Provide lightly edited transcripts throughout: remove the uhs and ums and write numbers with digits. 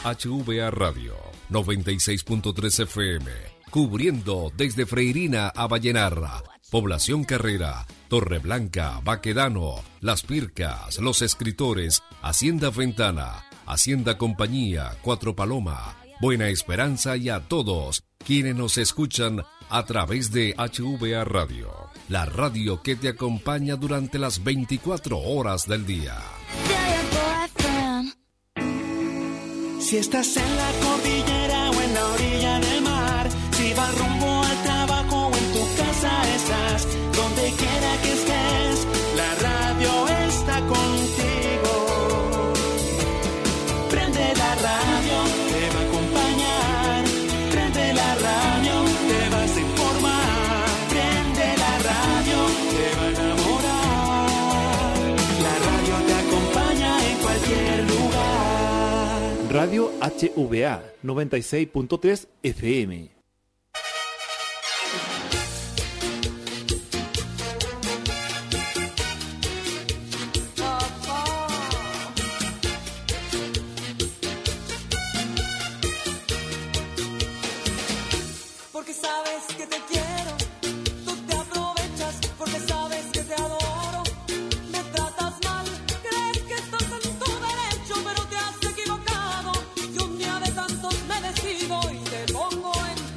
HVA Radio 96.3 FM, cubriendo desde Freirina a Vallenarra, Población Carrera, Torreblanca, Baquedano, Las Pircas, Los Escritores, Hacienda Ventana, Hacienda Compañía, Cuatro Paloma, Buena Esperanza y a todos quienes nos escuchan a través de HVA Radio, la radio que te acompaña durante las 24 horas del día. Si estás en la cordillera o en la orilla del mar, si vas rumbo al trabajo o en tu casa estás, donde quiera que estés, la radio está contigo. Prende la radio, te va a acompañar. Prende la radio, te vas a informar. Prende la radio, te va a enamorar. La radio te acompaña en cualquier lugar. Radio HVA 96.3 FM. Porque sabes que te quiero, tú te aprovechas, porque sabes que te adoro. Me tratas mal, crees que estás en tu derecho, pero te has equivocado. Y un día de tantos me decido y te pongo en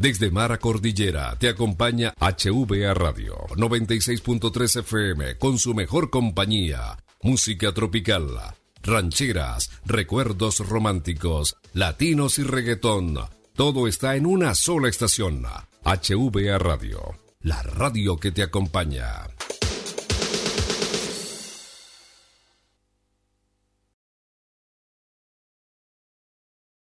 Desde Mar a Cordillera te acompaña HVA Radio 96.3 FM con su mejor compañía, música tropical, rancheras, recuerdos románticos, latinos y reggaetón. Todo está en una sola estación. HVA Radio, la radio que te acompaña.